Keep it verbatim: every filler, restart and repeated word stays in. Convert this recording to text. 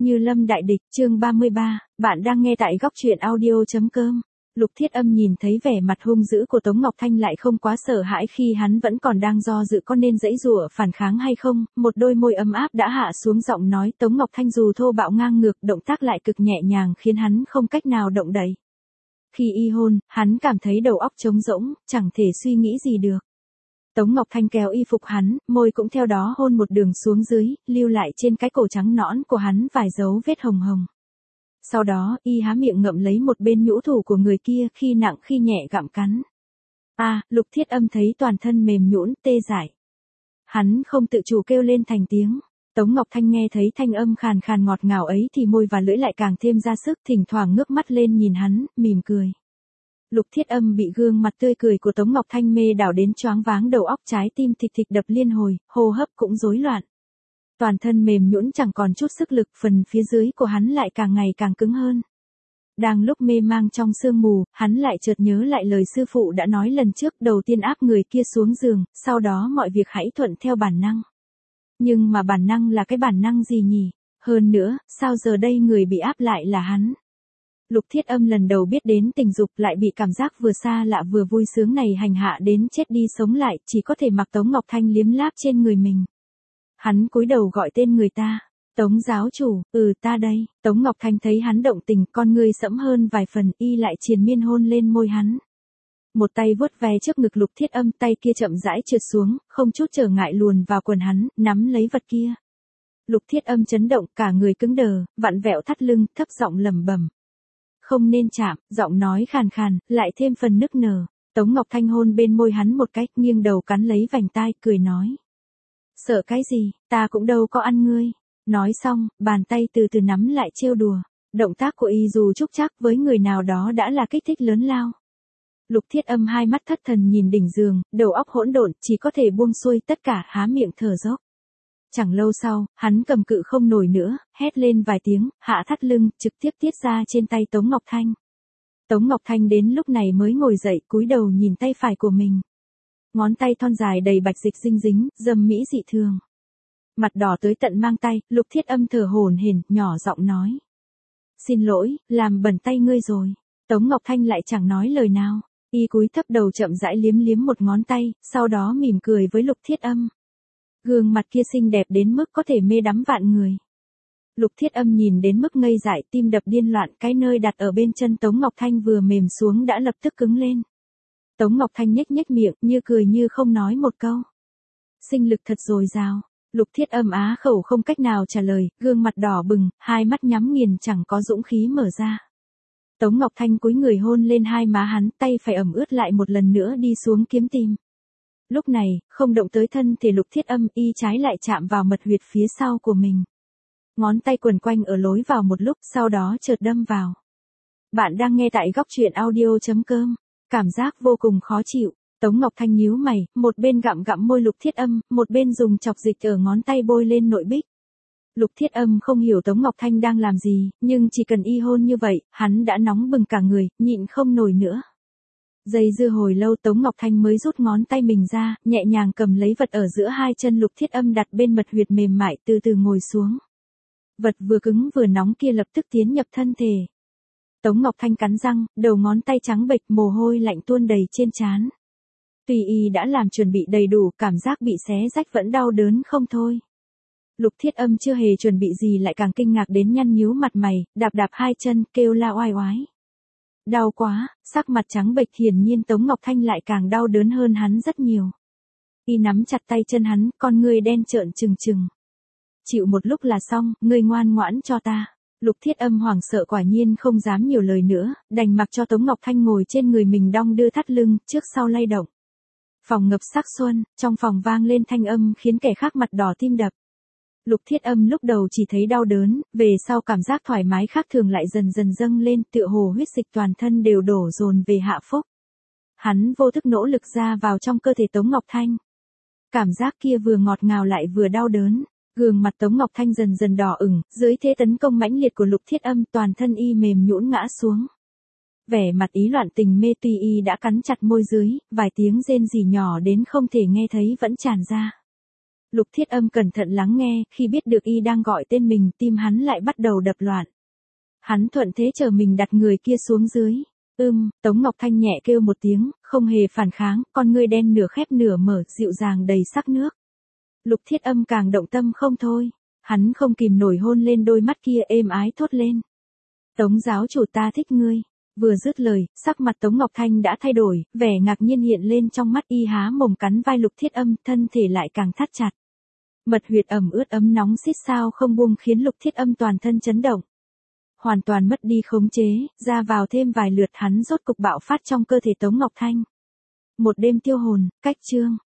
Như lâm đại địch, chương ba mươi ba, bạn đang nghe tại góc truyện audio.com. Lục Thiết Âm nhìn thấy vẻ mặt hung dữ của Tống Ngọc Thanh lại không quá sợ hãi khi hắn vẫn còn đang do dự có nên giãy giụa phản kháng hay không, một đôi môi ấm áp đã hạ xuống giọng nói Tống Ngọc Thanh dù thô bạo ngang ngược, động tác lại cực nhẹ nhàng khiến hắn không cách nào động đậy. Khi y hôn, hắn cảm thấy đầu óc trống rỗng, chẳng thể suy nghĩ gì được. Tống Ngọc Thanh kéo y phục hắn, môi cũng theo đó hôn một đường xuống dưới, lưu lại trên cái cổ trắng nõn của hắn vài dấu vết hồng hồng. Sau đó, y há miệng ngậm lấy một bên nhũ thủ của người kia, khi nặng khi nhẹ gặm cắn. A, à, Lục Thiết Âm thấy toàn thân mềm nhũn, tê dại. Hắn không tự chủ kêu lên thành tiếng. Tống Ngọc Thanh nghe thấy thanh âm khàn khàn ngọt ngào ấy thì môi và lưỡi lại càng thêm ra sức, thỉnh thoảng ngước mắt lên nhìn hắn, mỉm cười. Lục Thiết Âm bị gương mặt tươi cười của Tống Ngọc Thanh mê đảo đến choáng váng đầu óc, trái tim thịch thịch đập liên hồi, hô hấp cũng rối loạn. Toàn thân mềm nhũn chẳng còn chút sức lực, phần phía dưới của hắn lại càng ngày càng cứng hơn. Đang lúc mê mang trong sương mù, hắn lại chợt nhớ lại lời sư phụ đã nói lần trước, đầu tiên áp người kia xuống giường, sau đó mọi việc hãy thuận theo bản năng. Nhưng mà bản năng là cái bản năng gì nhỉ? Hơn nữa, sao giờ đây người bị áp lại là hắn? Lục Thiết Âm lần đầu biết đến tình dục, lại bị cảm giác vừa xa lạ vừa vui sướng này hành hạ đến chết đi sống lại, chỉ có thể mặc Tống Ngọc Thanh liếm láp trên người mình. Hắn cúi đầu gọi tên người ta. Tống giáo chủ, ừ ta đây. Tống Ngọc Thanh thấy hắn động tình, con ngươi sẫm hơn vài phần, y lại triền miên hôn lên môi hắn. Một tay vuốt ve trước ngực Lục Thiết Âm, tay kia chậm rãi trượt xuống, không chút trở ngại luồn vào quần hắn, nắm lấy vật kia. Lục Thiết Âm chấn động, cả người cứng đờ, vặn vẹo thắt lưng, thấp giọng lẩm bẩm. Không nên chạm, giọng nói khàn khàn, lại thêm phần nức nở. Tống Ngọc Thanh hôn bên môi hắn một cách, nghiêng đầu cắn lấy vành tai, cười nói. Sợ cái gì, ta cũng đâu có ăn ngươi. Nói xong, bàn tay từ từ nắm lại trêu đùa. Động tác của y dù trúc trắc với người nào đó đã là kích thích lớn lao. Lục Thiết Âm hai mắt thất thần nhìn đỉnh giường, đầu óc hỗn độn, chỉ có thể buông xuôi tất cả, há miệng thở dốc. Chẳng lâu sau, hắn cầm cự không nổi nữa, hét lên vài tiếng, hạ thắt lưng, trực tiếp tiết ra trên tay Tống Ngọc Thanh. Tống Ngọc Thanh đến lúc này mới ngồi dậy, cúi đầu nhìn tay phải của mình. Ngón tay thon dài đầy bạch dịch dinh dính, dâm mỹ dị thường. Mặt đỏ tới tận mang tay, Lục Thiết Âm thở hổn hển, nhỏ giọng nói. Xin lỗi, làm bẩn tay ngươi rồi. Tống Ngọc Thanh lại chẳng nói lời nào, y cúi thấp đầu chậm rãi liếm liếm một ngón tay, sau đó mỉm cười với Lục Thiết Âm. Gương mặt kia xinh đẹp đến mức có thể mê đắm vạn người. Lục Thiết Âm nhìn đến mức ngây dại, tim đập điên loạn, cái nơi đặt ở bên chân Tống Ngọc Thanh vừa mềm xuống đã lập tức cứng lên. Tống Ngọc Thanh nhếch nhếch miệng, như cười như không nói một câu. Sinh lực thật dồi dào. Lục Thiết Âm á khẩu không cách nào trả lời, gương mặt đỏ bừng, hai mắt nhắm nghiền chẳng có dũng khí mở ra. Tống Ngọc Thanh cúi người hôn lên hai má hắn, tay phải ẩm ướt lại một lần nữa đi xuống kiếm tim. Lúc này, không động tới thân thể Lục Thiết Âm, y trái lại chạm vào mật huyệt phía sau của mình. Ngón tay quần quanh ở lối vào một lúc, sau đó chợt đâm vào. Bạn đang nghe tại góc truyện audio.com. Cảm giác vô cùng khó chịu. Tống Ngọc Thanh nhíu mày, một bên gặm gặm môi Lục Thiết Âm, một bên dùng chọc dịch ở ngón tay bôi lên nội bích. Lục Thiết Âm không hiểu Tống Ngọc Thanh đang làm gì, nhưng chỉ cần y hôn như vậy, hắn đã nóng bừng cả người, nhịn không nổi nữa. Dây dưa hồi lâu Tống Ngọc Thanh mới rút ngón tay mình ra, nhẹ nhàng cầm lấy vật ở giữa hai chân Lục Thiết Âm đặt bên mật huyệt mềm mại, từ từ ngồi xuống. Vật vừa cứng vừa nóng kia lập tức tiến nhập thân thể. Tống Ngọc Thanh cắn răng, đầu ngón tay trắng bệch, mồ hôi lạnh tuôn đầy trên trán. Tuy y đã làm chuẩn bị đầy đủ, cảm giác bị xé rách vẫn đau đớn không thôi. Lục Thiết Âm chưa hề chuẩn bị gì lại càng kinh ngạc đến nhăn nhíu mặt mày, đạp đạp hai chân, kêu la oai oái. Đau quá, sắc mặt trắng bệch, hiển nhiên Tống Ngọc Thanh lại càng đau đớn hơn hắn rất nhiều. Y nắm chặt tay chân hắn, con ngươi đen trợn trừng trừng. Chịu một lúc là xong, ngươi ngoan ngoãn cho ta. Lục Thiết Âm hoảng sợ quả nhiên không dám nhiều lời nữa, đành mặc cho Tống Ngọc Thanh ngồi trên người mình đong đưa thắt lưng, trước sau lay động. Phòng ngập sắc xuân, trong phòng vang lên thanh âm khiến kẻ khác mặt đỏ tim đập. Lục Thiết Âm lúc đầu chỉ thấy đau đớn, về sau cảm giác thoải mái khác thường lại dần dần dâng lên, tựa hồ huyết dịch toàn thân đều đổ dồn về hạ phúc. Hắn vô thức nỗ lực ra vào trong cơ thể Tống Ngọc Thanh. Cảm giác kia vừa ngọt ngào lại vừa đau đớn. Gương mặt Tống Ngọc Thanh dần dần đỏ ửng, dưới thế tấn công mãnh liệt của Lục Thiết Âm, toàn thân y mềm nhũn ngã xuống. Vẻ mặt ý loạn tình mê, tuy y đã cắn chặt môi dưới, vài tiếng rên rỉ nhỏ đến không thể nghe thấy vẫn tràn ra. Lục Thiết Âm cẩn thận lắng nghe, khi biết được y đang gọi tên mình, tim hắn lại bắt đầu đập loạn. Hắn thuận thế chờ mình đặt người kia xuống dưới. Ưm, Tống Ngọc Thanh nhẹ kêu một tiếng, không hề phản kháng, con ngươi đen nửa khép nửa mở, dịu dàng đầy sắc nước. Lục Thiết Âm càng động tâm không thôi. Hắn không kìm nổi hôn lên đôi mắt kia, êm ái thốt lên. Tống giáo chủ, ta thích ngươi. Vừa dứt lời, sắc mặt Tống Ngọc Thanh đã thay đổi, vẻ ngạc nhiên hiện lên trong mắt, y há mồm cắn vai Lục Thiết Âm, thân thể lại càng thắt chặt. Mật huyệt ẩm ướt ấm nóng xít sao không buông khiến Lục Thiết Âm toàn thân chấn động. Hoàn toàn mất đi khống chế, ra vào thêm vài lượt hắn rốt cục bạo phát trong cơ thể Tống Ngọc Thanh. Một đêm tiêu hồn, cách chương.